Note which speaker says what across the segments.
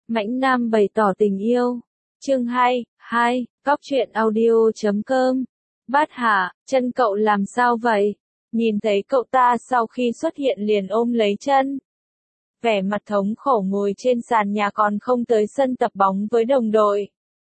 Speaker 1: Mãnh Nam bày tỏ tình yêu. Chương 2, Cóc truyện audio.com. Bát Hạ, chân cậu làm sao vậy? Nhìn thấy cậu ta sau khi xuất hiện liền ôm lấy chân. Vẻ mặt thống khổ ngồi trên sàn nhà còn không tới sân tập bóng với đồng đội.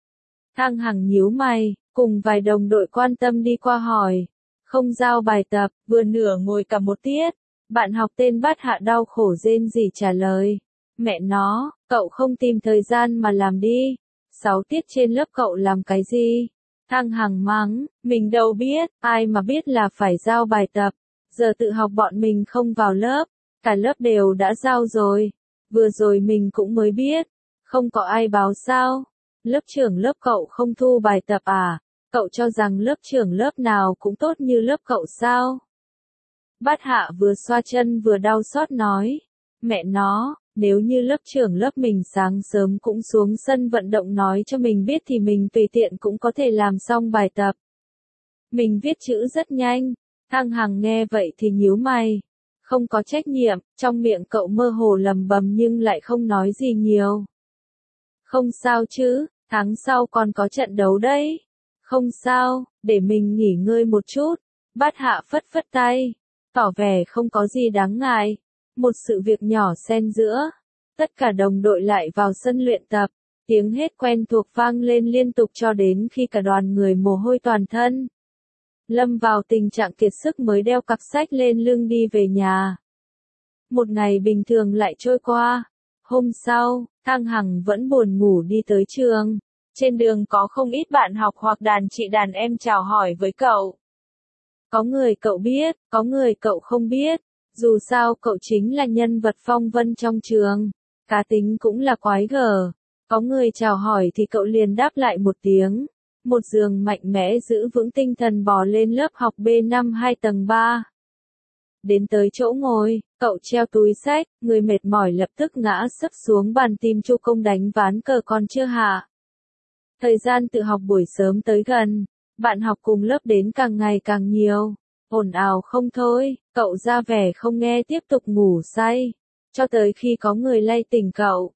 Speaker 1: Thăng Hằng nhíu mày, cùng vài đồng đội quan tâm đi qua hỏi. Không giao bài tập, vừa nửa ngồi cả một tiết. Bạn học tên Bát Hạ đau khổ rên rỉ trả lời. Mẹ nó, cậu không tìm thời gian mà làm đi. 6 tiết trên lớp cậu làm cái gì? Thăng Hằng mắng, mình đâu biết, ai mà biết là phải giao bài tập. Giờ tự học bọn mình không vào lớp, cả lớp đều đã giao rồi. Vừa rồi mình cũng mới biết, không có ai báo sao. Lớp trưởng lớp cậu không thu bài tập à? Cậu cho rằng lớp trưởng lớp nào cũng tốt như lớp cậu sao? Bát Hạ vừa xoa chân vừa đau xót nói. Mẹ nó, nếu như lớp trưởng lớp mình sáng sớm cũng xuống sân vận động nói cho mình biết thì mình tùy tiện cũng có thể làm xong bài tập. Mình viết chữ rất nhanh. Thăng Hằng nghe vậy thì nhíu mày. Không có trách nhiệm, trong miệng cậu mơ hồ lầm bầm nhưng lại không nói gì nhiều. Không sao chứ, tháng sau còn có trận đấu đấy. Không sao, để mình nghỉ ngơi một chút. Bát Hạ phất phất tay, tỏ vẻ không có gì đáng ngại. Một sự việc nhỏ xen giữa. Tất cả đồng đội lại vào sân luyện tập. Tiếng hét quen thuộc vang lên liên tục cho đến khi cả đoàn người mồ hôi toàn thân. Lâm vào tình trạng kiệt sức mới đeo cặp sách lên lưng đi về nhà. Một ngày bình thường lại trôi qua. Hôm sau, Thăng Hằng vẫn buồn ngủ đi tới trường. Trên đường có không ít bạn học hoặc đàn chị đàn em chào hỏi với cậu. Có người cậu biết, có người cậu không biết. Dù sao cậu chính là nhân vật phong vân trong trường. Cá tính cũng là quái gở. Có người chào hỏi thì cậu liền đáp lại một tiếng. Một giường mạnh mẽ giữ vững tinh thần bò lên lớp học B5 2 tầng 3. Đến tới chỗ ngồi, cậu treo túi sách, người mệt mỏi lập tức ngã sấp xuống bàn tìm Chu Công đánh ván cờ còn chưa hạ. Thời gian tự học buổi sớm tới gần, bạn học cùng lớp đến càng ngày càng nhiều, ồn ào không thôi, cậu ra vẻ không nghe tiếp tục ngủ say, cho tới khi có người lay tỉnh cậu.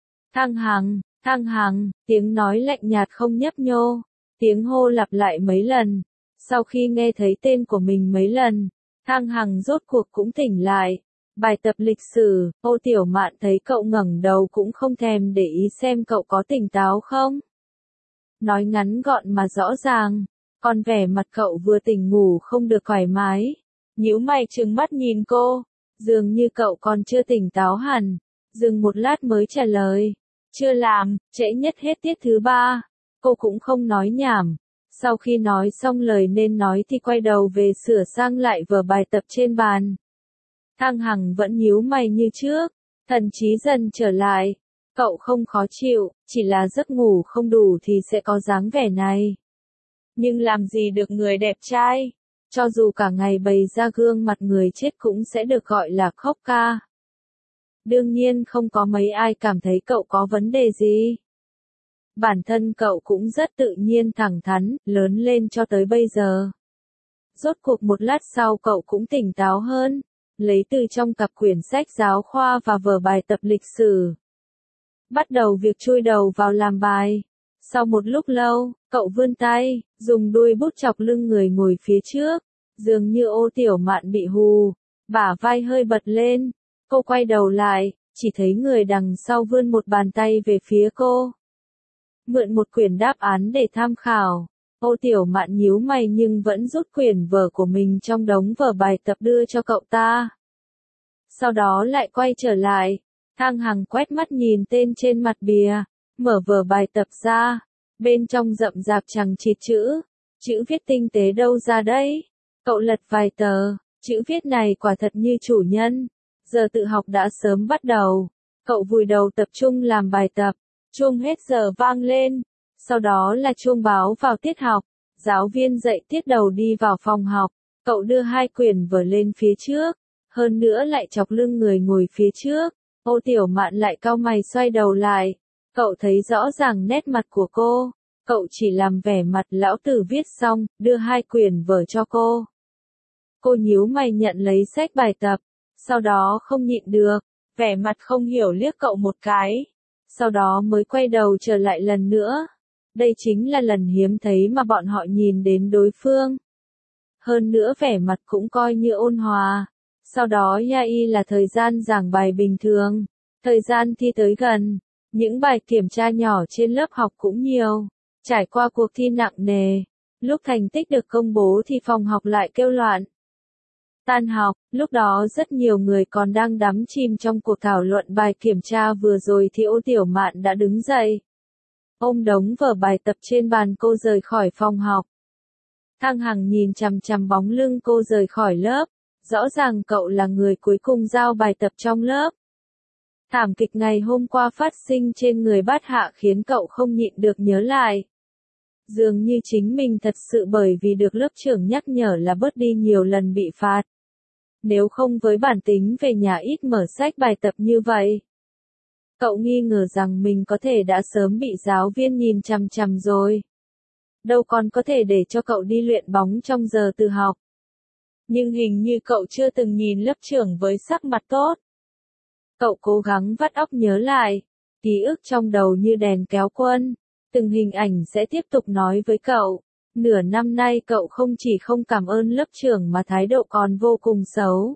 Speaker 1: Thăng Hằng, tiếng nói lạnh nhạt không nhấp nhô, tiếng hô lặp lại mấy lần. Sau khi nghe thấy tên của mình mấy lần, Thăng Hằng rốt cuộc cũng tỉnh lại. Bài tập lịch sử, Ô Tiểu Mạn thấy cậu ngẩng đầu cũng không thèm để ý xem cậu có tỉnh táo không. Nói ngắn gọn mà rõ ràng, còn vẻ mặt cậu vừa tỉnh ngủ không được thoải mái. Nhíu mày trừng mắt nhìn cô, dường như cậu còn chưa tỉnh táo hẳn. Dừng một lát mới trả lời, chưa làm, trễ nhất hết tiết thứ 3. Cô cũng không nói nhảm. Sau khi nói xong lời nên nói thì quay đầu về sửa sang lại vở bài tập trên bàn. Thăng Hằng vẫn nhíu mày như trước, thần trí dần trở lại. Cậu không khó chịu, chỉ là giấc ngủ không đủ thì sẽ có dáng vẻ này. Nhưng làm gì được người đẹp trai, cho dù cả ngày bày ra gương mặt người chết cũng sẽ được gọi là khóc ca. Đương nhiên không có mấy ai cảm thấy cậu có vấn đề gì. Bản thân cậu cũng rất tự nhiên thẳng thắn, lớn lên cho tới bây giờ. Rốt cuộc một lát sau cậu cũng tỉnh táo hơn, lấy từ trong cặp quyển sách giáo khoa và vở bài tập lịch sử. Bắt đầu việc chui đầu vào làm bài. Sau một lúc lâu, cậu vươn tay, dùng đuôi bút chọc lưng người ngồi phía trước. Dường như Ô Tiểu Mạn bị hù, bả vai hơi bật lên. Cô quay đầu lại, chỉ thấy người đằng sau vươn một bàn tay về phía cô. Mượn một quyển đáp án để tham khảo. Ô Tiểu Mạn nhíu mày nhưng vẫn rút quyển vở của mình trong đống vở bài tập đưa cho cậu ta. Sau đó lại quay trở lại. Thăng Hằng quét mắt nhìn tên trên mặt bìa, mở vở bài tập ra. Bên trong rậm rạp chằng chịt chữ viết tinh tế đâu ra đấy. Cậu lật vài tờ, chữ viết này quả thật như chủ nhân. Giờ tự học đã sớm bắt đầu. Cậu vùi đầu tập trung làm bài tập. Chuông hết giờ vang lên. Sau đó là chuông báo vào tiết học. Giáo viên dạy tiết đầu đi vào phòng học. Cậu đưa 2 quyển vở lên phía trước. Hơn nữa lại chọc lưng người ngồi phía trước. Ô Tiểu Mạn lại cau mày xoay đầu lại. Cậu thấy rõ ràng nét mặt của cô. Cậu chỉ làm vẻ mặt lão tử viết xong, đưa 2 quyển vở cho cô. Cô nhíu mày nhận lấy sách bài tập. Sau đó không nhịn được, vẻ mặt không hiểu liếc cậu một cái. sau đó mới quay đầu trở lại lần nữa. Đây chính là lần hiếm thấy mà bọn họ nhìn đến đối phương. Hơn nữa vẻ mặt cũng coi như ôn hòa. Sau đó Yai là thời gian giảng bài bình thường. Thời gian thi tới gần. Những bài kiểm tra nhỏ trên lớp học cũng nhiều. Trải qua cuộc thi nặng nề. Lúc thành tích được công bố thì phòng học lại kêu loạn. Tan học, lúc đó rất nhiều người còn đang đắm chìm trong cuộc thảo luận bài kiểm tra vừa rồi thì Ô Tiểu Mạn đã đứng dậy. Ôm đống vở bài tập trên bàn cô rời khỏi phòng học. Thăng Hằng nhìn chằm chằm bóng lưng cô rời khỏi lớp. Rõ ràng cậu là người cuối cùng giao bài tập trong lớp. Thảm kịch ngày hôm qua phát sinh trên người Bát Hạ khiến cậu không nhịn được nhớ lại. Dường như chính mình thật sự bởi vì được lớp trưởng nhắc nhở là bớt đi nhiều lần bị phạt. Nếu không với bản tính về nhà ít mở sách bài tập như vậy. Cậu nghi ngờ rằng mình có thể đã sớm bị giáo viên nhìn chằm chằm rồi. Đâu còn có thể để cho cậu đi luyện bóng trong giờ tự học. Nhưng hình như cậu chưa từng nhìn lớp trưởng với sắc mặt tốt. Cậu cố gắng vắt óc nhớ lại. Ký ức trong đầu như đèn kéo quân. Từng hình ảnh sẽ tiếp tục nói với cậu. Nửa năm nay cậu không chỉ không cảm ơn lớp trưởng mà thái độ còn vô cùng xấu.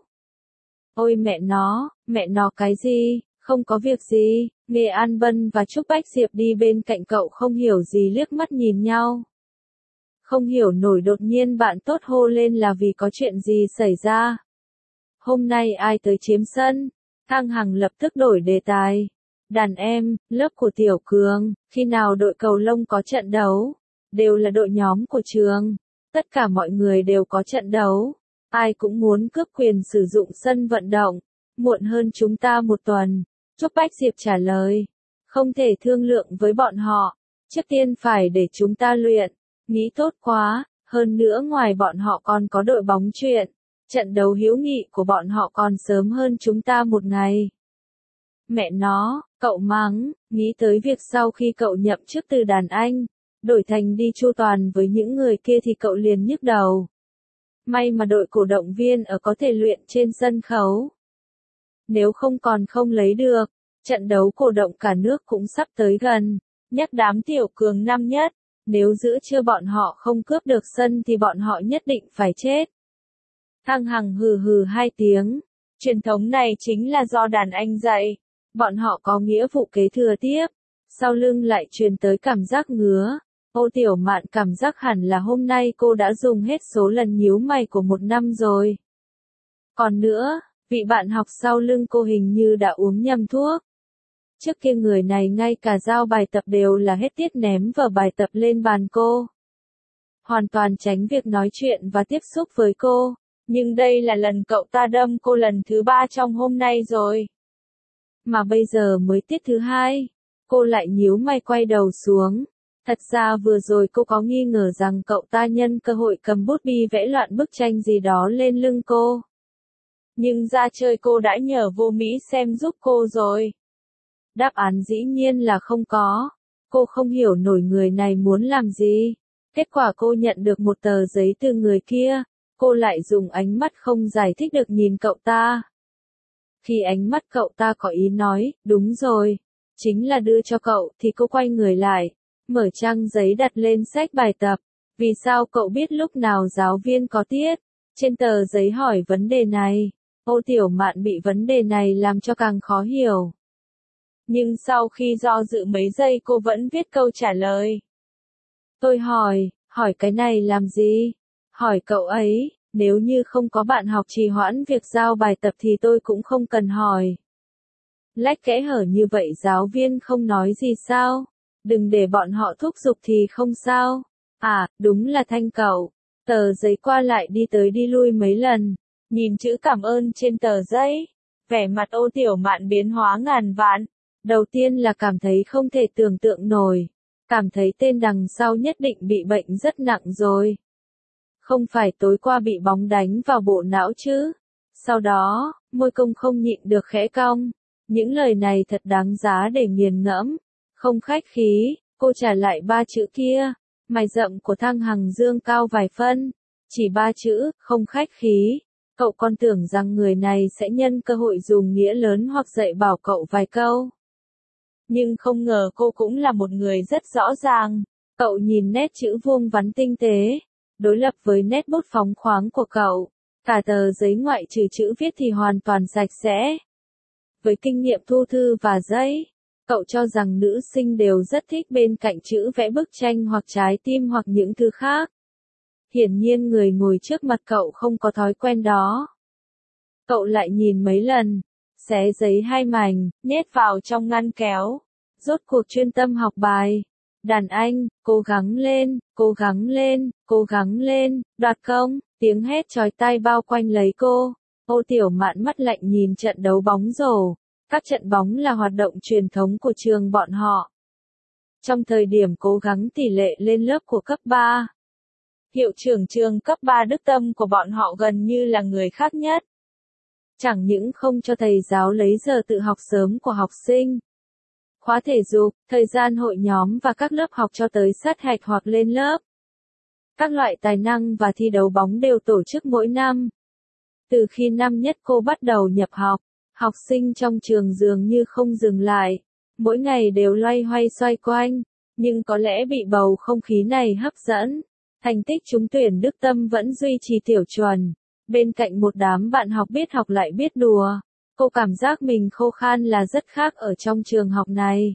Speaker 1: Ôi mẹ nó cái gì, không có việc gì. Nghe An Bân và Trúc Bách Diệp đi bên cạnh cậu không hiểu gì liếc mắt nhìn nhau. Không hiểu nổi đột nhiên bạn tốt hô lên là vì có chuyện gì xảy ra. Hôm nay ai tới chiếm sân? Thăng Hằng lập tức đổi đề tài. Đàn em, lớp của Tiểu Cường, khi nào đội cầu lông có trận đấu? Đều là đội nhóm của trường. Tất cả mọi người đều có trận đấu. Ai cũng muốn cướp quyền sử dụng sân vận động. Muộn hơn chúng ta một tuần. Trúc Bách Diệp trả lời. Không thể thương lượng với bọn họ. Trước tiên phải để chúng ta luyện. Nghĩ tốt quá. Hơn nữa ngoài bọn họ còn có đội bóng chuyền. Trận đấu hữu nghị của bọn họ còn sớm hơn chúng ta một ngày. Mẹ nó, cậu mắng, nghĩ tới việc sau khi cậu nhậm chức từ đàn anh, đổi thành đi chu toàn với những người kia thì cậu liền nhức đầu. May mà đội cổ động viên ở có thể luyện trên sân khấu. Nếu không còn không lấy được, trận đấu cổ động cả nước cũng sắp tới gần, nhắc đám Tiểu Cường năm nhất, nếu giữ chưa bọn họ không cướp được sân thì bọn họ nhất định phải chết. Thăng Hằng hừ hừ hai tiếng, truyền thống này chính là do đàn anh dạy. Bọn họ có nghĩa vụ kế thừa tiếp. Sau lưng lại truyền tới cảm giác ngứa. Ô Tiểu Mạn cảm giác hẳn là hôm nay cô đã dùng hết số lần nhíu mày của một năm rồi. Còn nữa, vị bạn học sau lưng cô hình như đã uống nhầm thuốc. Trước kia người này ngay cả giao bài tập đều là hết tiết ném vở bài tập lên bàn cô. Hoàn toàn tránh việc nói chuyện và tiếp xúc với cô. Nhưng đây là lần cậu ta đâm cô lần thứ 3 trong hôm nay rồi. Mà bây giờ mới tiết thứ 2, cô lại nhíu mày quay đầu xuống. Thật ra vừa rồi cô có nghi ngờ rằng cậu ta nhân cơ hội cầm bút bi vẽ loạn bức tranh gì đó lên lưng cô. Nhưng ra chơi cô đã nhờ Vô Mỹ xem giúp cô rồi. Đáp án dĩ nhiên là không có. Cô không hiểu nổi người này muốn làm gì. Kết quả cô nhận được một tờ giấy từ người kia. Cô lại dùng ánh mắt không giải thích được nhìn cậu ta. Khi ánh mắt cậu ta có ý nói, đúng rồi, chính là đưa cho cậu thì cô quay người lại, mở trang giấy đặt lên sách bài tập. Vì sao cậu biết lúc nào giáo viên có tiết? Trên tờ giấy hỏi vấn đề này. Ô Tiểu Mạn bị vấn đề này làm cho càng khó hiểu. Nhưng sau khi do dự mấy giây cô vẫn viết câu trả lời. Tôi hỏi cái này làm gì? Hỏi cậu ấy. Nếu như không có bạn học trì hoãn việc giao bài tập thì tôi cũng không cần hỏi. Lách kẽ hở như vậy giáo viên không nói gì sao? Đừng để bọn họ thúc giục thì không sao. À, đúng là Thanh cậu. Tờ giấy qua lại đi tới đi lui mấy lần. Nhìn chữ cảm ơn trên tờ giấy. Vẻ mặt Ô Tiểu Mạn biến hóa ngàn vạn. Đầu tiên là cảm thấy không thể tưởng tượng nổi. Cảm thấy tên đằng sau nhất định bị bệnh rất nặng rồi. Không phải tối qua bị bóng đánh vào bộ não chứ. Sau đó, môi công không nhịn được khẽ cong. Những lời này thật đáng giá để nghiền ngẫm. Không khách khí, cô trả lại 3 chữ kia. Mày rậm của Thăng Hằng dương cao vài phân. Chỉ 3 chữ, không khách khí. Cậu còn tưởng rằng người này sẽ nhân cơ hội dùng nghĩa lớn hoặc dạy bảo cậu vài câu. nhưng không ngờ cô cũng là một người rất rõ ràng. Cậu nhìn nét chữ vuông vắn tinh tế, đối lập với nét bút phóng khoáng của cậu. Cả tờ giấy ngoại trừ chữ viết thì hoàn toàn sạch sẽ. Với kinh nghiệm thu thư và giấy, cậu cho rằng nữ sinh đều rất thích bên cạnh chữ vẽ bức tranh hoặc trái tim hoặc những thứ khác. Hiển nhiên người ngồi trước mặt cậu không có thói quen đó. Cậu lại nhìn mấy lần, xé giấy 2 mảnh, nhét vào trong ngăn kéo. Rốt cuộc chuyên tâm học bài. Đàn anh, cố gắng lên, cố gắng lên, cố gắng lên, đoạt công, tiếng hét chói tai bao quanh lấy cô. Ô Tiểu Mạn mắt lạnh nhìn trận đấu bóng rổ. Các trận bóng là hoạt động truyền thống của trường bọn họ. Trong thời điểm cố gắng tỷ lệ lên lớp của cấp 3, hiệu trưởng trường cấp 3 Đức Tâm của bọn họ gần như là người khác nhất. Chẳng những không cho thầy giáo lấy giờ tự học sớm của học sinh, khóa thể dục, thời gian hội nhóm và các lớp học cho tới sát hạch hoặc lên lớp. Các loại tài năng và thi đấu bóng đều tổ chức mỗi năm. Từ khi năm nhất cô bắt đầu nhập học, học sinh trong trường dường như không dừng lại, mỗi ngày đều loay hoay xoay quanh, nhưng có lẽ bị bầu không khí này hấp dẫn. Thành tích trúng tuyển Đức Tâm vẫn duy trì tiểu chuẩn, bên cạnh một đám bạn học biết học lại biết đùa. Cô cảm giác mình khô khan là rất khác ở trong trường học này.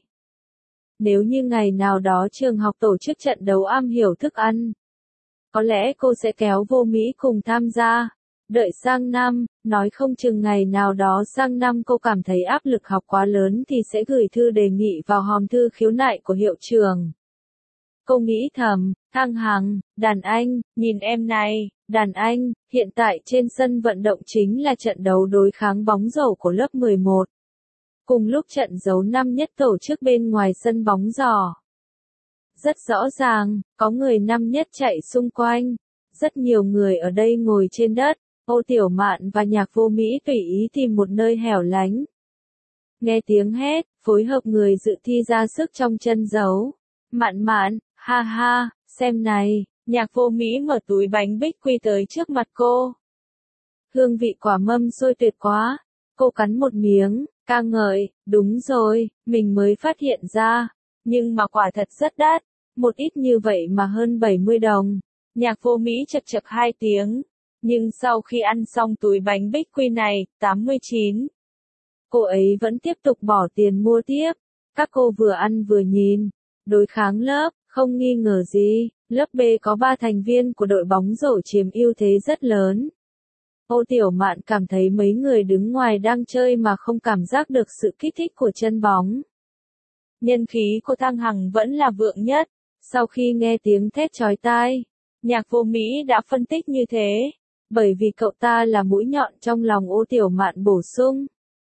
Speaker 1: Nếu như ngày nào đó trường học tổ chức trận đấu am hiểu thức ăn, có lẽ cô sẽ kéo Vô Mỹ cùng tham gia. Đợi sang năm, nói không chừng ngày nào đó sang năm cô cảm thấy áp lực học quá lớn thì sẽ gửi thư đề nghị vào hòm thư khiếu nại của hiệu trưởng. Cô nghĩ thầm, Thăng Hằng, đàn anh, nhìn em này, đàn anh, hiện tại trên sân vận động chính là trận đấu đối kháng bóng rổ của lớp 11. Cùng lúc trận đấu năm nhất tổ chức bên ngoài sân bóng rổ. Rất rõ ràng, có người năm nhất chạy xung quanh, rất nhiều người ở đây ngồi trên đất. Ô Tiểu Mạn và Nhạc Vô Mỹ tùy ý tìm một nơi hẻo lánh. Nghe tiếng hét, phối hợp người dự thi ra sức trong chân giấu. Mạn Mạn, ha ha, xem này, Nhạc Vô Mỹ mở túi bánh bích quy tới trước mặt cô. Hương vị quả mâm xôi tuyệt quá. Cô cắn một miếng, ca ngợi, đúng rồi, mình mới phát hiện ra. Nhưng mà quả thật rất đắt, một ít như vậy mà hơn 70 đồng. Nhạc Vô Mỹ chật chật 2 tiếng. Nhưng sau khi ăn xong túi bánh bích quy này, 89. Cô ấy vẫn tiếp tục bỏ tiền mua tiếp. Các cô vừa ăn vừa nhìn. Đối kháng lớp, không nghi ngờ gì, lớp B có 3 thành viên của đội bóng rổ chiếm ưu thế rất lớn. Ô Tiểu Mạn cảm thấy mấy người đứng ngoài đang chơi mà không cảm giác được sự kích thích của chân bóng. Nhân khí của Thăng Hằng vẫn là vượng nhất. Sau khi nghe tiếng thét chói tai, Nhạc Vô Mỹ đã phân tích như thế. Bởi vì cậu ta là mũi nhọn trong lòng Ô Tiểu Mạn bổ sung.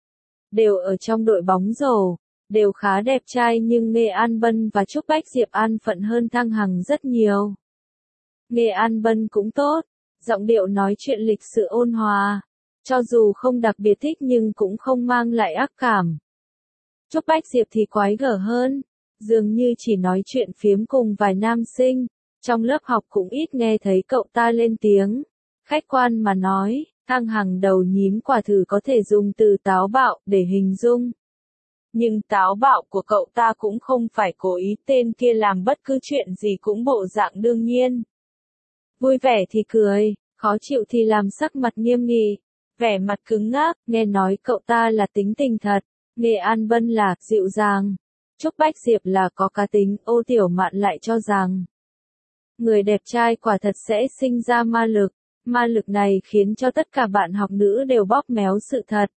Speaker 1: Đều ở trong đội bóng rổ, đều khá đẹp trai nhưng Nghe An Bân và Trúc Bách Diệp an phận hơn Thăng Hằng rất nhiều. Nghe An Bân cũng tốt, giọng điệu nói chuyện lịch sự ôn hòa, cho dù không đặc biệt thích nhưng cũng không mang lại ác cảm. Trúc Bách Diệp thì quái gở hơn, dường như chỉ nói chuyện phiếm cùng vài nam sinh, trong lớp học cũng ít nghe thấy cậu ta lên tiếng. Khách quan mà nói, Thăng Hằng đầu nhím quả thử có thể dùng từ táo bạo để hình dung. Nhưng táo bạo của cậu ta cũng không phải cố ý, tên kia làm bất cứ chuyện gì cũng bộ dạng đương nhiên. Vui vẻ thì cười, khó chịu thì làm sắc mặt nghiêm nghị, vẻ mặt cứng ngắc, nghe nói cậu ta là tính tình thật, Nghe An Bân là dịu dàng, Trúc Bách Diệp là có cá tính, Ô Tiểu Mạn lại cho rằng người đẹp trai quả thật sẽ sinh ra ma lực. Ma lực này khiến cho tất cả bạn học nữ đều bóp méo sự thật.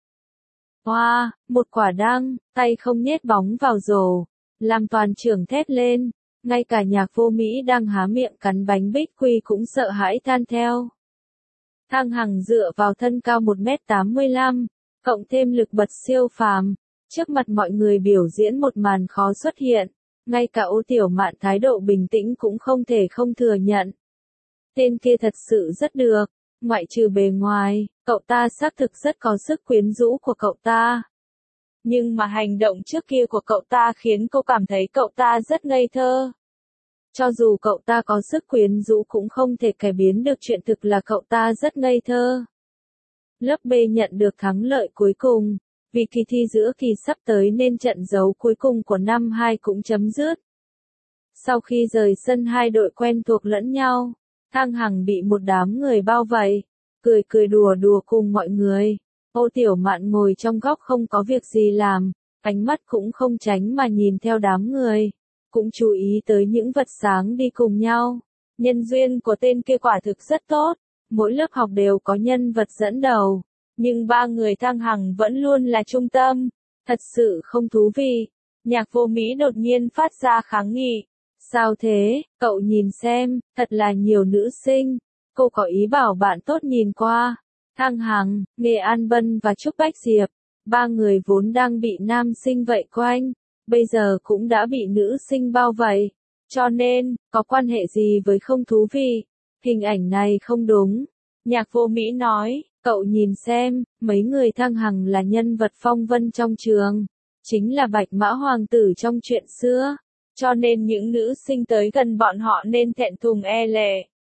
Speaker 1: Hoa, một quả đăng, tay không nhét bóng vào rổ, làm toàn trường thét lên, ngay cả Nhạc Vô Mỹ đang há miệng cắn bánh bích quy cũng sợ hãi than theo. Thăng Hằng dựa vào thân cao 1m85, cộng thêm lực bật siêu phàm, trước mặt mọi người biểu diễn một màn khó xuất hiện, ngay cả Ô Tiểu Mạn thái độ bình tĩnh cũng không thể không thừa nhận. Tên kia thật sự rất được, ngoại trừ bề ngoài, cậu ta xác thực rất có sức quyến rũ của cậu ta. Nhưng mà hành động trước kia của cậu ta khiến cô cảm thấy cậu ta rất ngây thơ. Cho dù cậu ta có sức quyến rũ cũng không thể cải biến được chuyện thực là cậu ta rất ngây thơ. Lớp B nhận được thắng lợi cuối cùng, vì kỳ thi giữa kỳ sắp tới nên trận đấu cuối cùng của năm 2 cũng chấm dứt. Sau khi rời sân hai đội quen thuộc lẫn nhau, Thang Hằng bị một đám người bao vây, cười cười đùa đùa cùng mọi người. Ô Tiểu Mạn ngồi trong góc không có việc gì làm, ánh mắt cũng không tránh mà nhìn theo đám người, cũng chú ý tới những vật sáng đi cùng nhau. Nhân duyên của tên kia quả thực rất tốt, mỗi lớp học đều có nhân vật dẫn đầu, nhưng ba người Thang Hằng vẫn luôn là trung tâm, thật sự không thú vị. Nhạc Vô Mỹ đột nhiên phát ra kháng nghị. Sao thế, cậu nhìn xem, thật là nhiều nữ sinh, cô có ý bảo bạn tốt nhìn qua. Thang Hằng, Nghệ An Bân và Trúc Bách Diệp, ba người vốn đang bị nam sinh vây quanh, bây giờ cũng đã bị nữ sinh bao vây, cho nên, có quan hệ gì với không thú vị? Hình ảnh này không đúng. Nhạc Vô Mỹ nói, cậu nhìn xem, mấy người Thang Hằng là nhân vật phong vân trong trường, chính là Bạch Mã Hoàng tử trong chuyện xưa, cho nên những nữ sinh tới gần bọn họ nên thẹn thùng e lệ.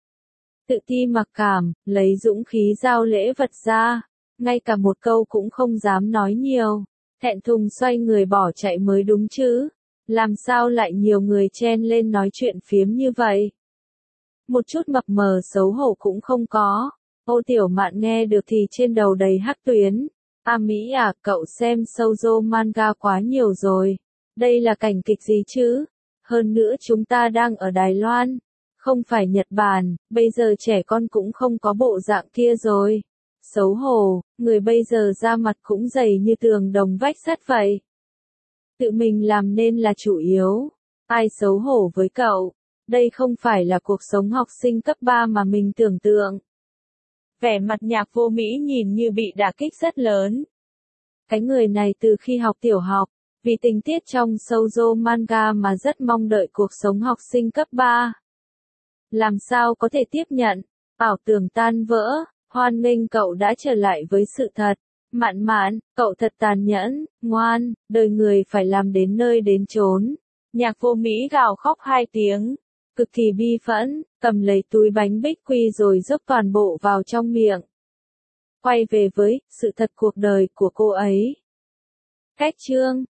Speaker 1: Tự ti mặc cảm, lấy dũng khí giao lễ vật ra, ngay cả một câu cũng không dám nói nhiều, thẹn thùng xoay người bỏ chạy mới đúng chứ, làm sao lại nhiều người chen lên nói chuyện phiếm như vậy. Một chút mập mờ xấu hổ cũng không có. Ô Tiểu Mạn nghe được thì trên đầu đầy hắc tuyến. A Mỹ à, cậu xem shoujo manga quá nhiều rồi. Đây là cảnh kịch gì chứ? Hơn nữa chúng ta đang ở Đài Loan, không phải Nhật Bản, bây giờ trẻ con cũng không có bộ dạng kia rồi. Xấu hổ, người bây giờ da mặt cũng dày như tường đồng vách sắt vậy. Tự mình làm nên là chủ yếu. Ai xấu hổ với cậu? Đây không phải là cuộc sống học sinh cấp 3 mà mình tưởng tượng. Vẻ mặt Nhạc Vô Mỹ nhìn như bị đả kích rất lớn. Cái người này từ khi học tiểu học, vì tình tiết trong shoujo manga mà rất mong đợi cuộc sống học sinh cấp 3. Làm sao có thể tiếp nhận, ảo tưởng tan vỡ, hoan nghênh cậu đã trở lại với sự thật. Mạn Mạn, cậu thật tàn nhẫn, ngoan, đời người phải làm đến nơi đến chốn. Nhạc Vô Mỹ gào khóc 2 tiếng, cực kỳ bi phẫn, cầm lấy túi bánh bích quy rồi dốc toàn bộ vào trong miệng. Quay về với sự thật cuộc đời của cô ấy. Cách chương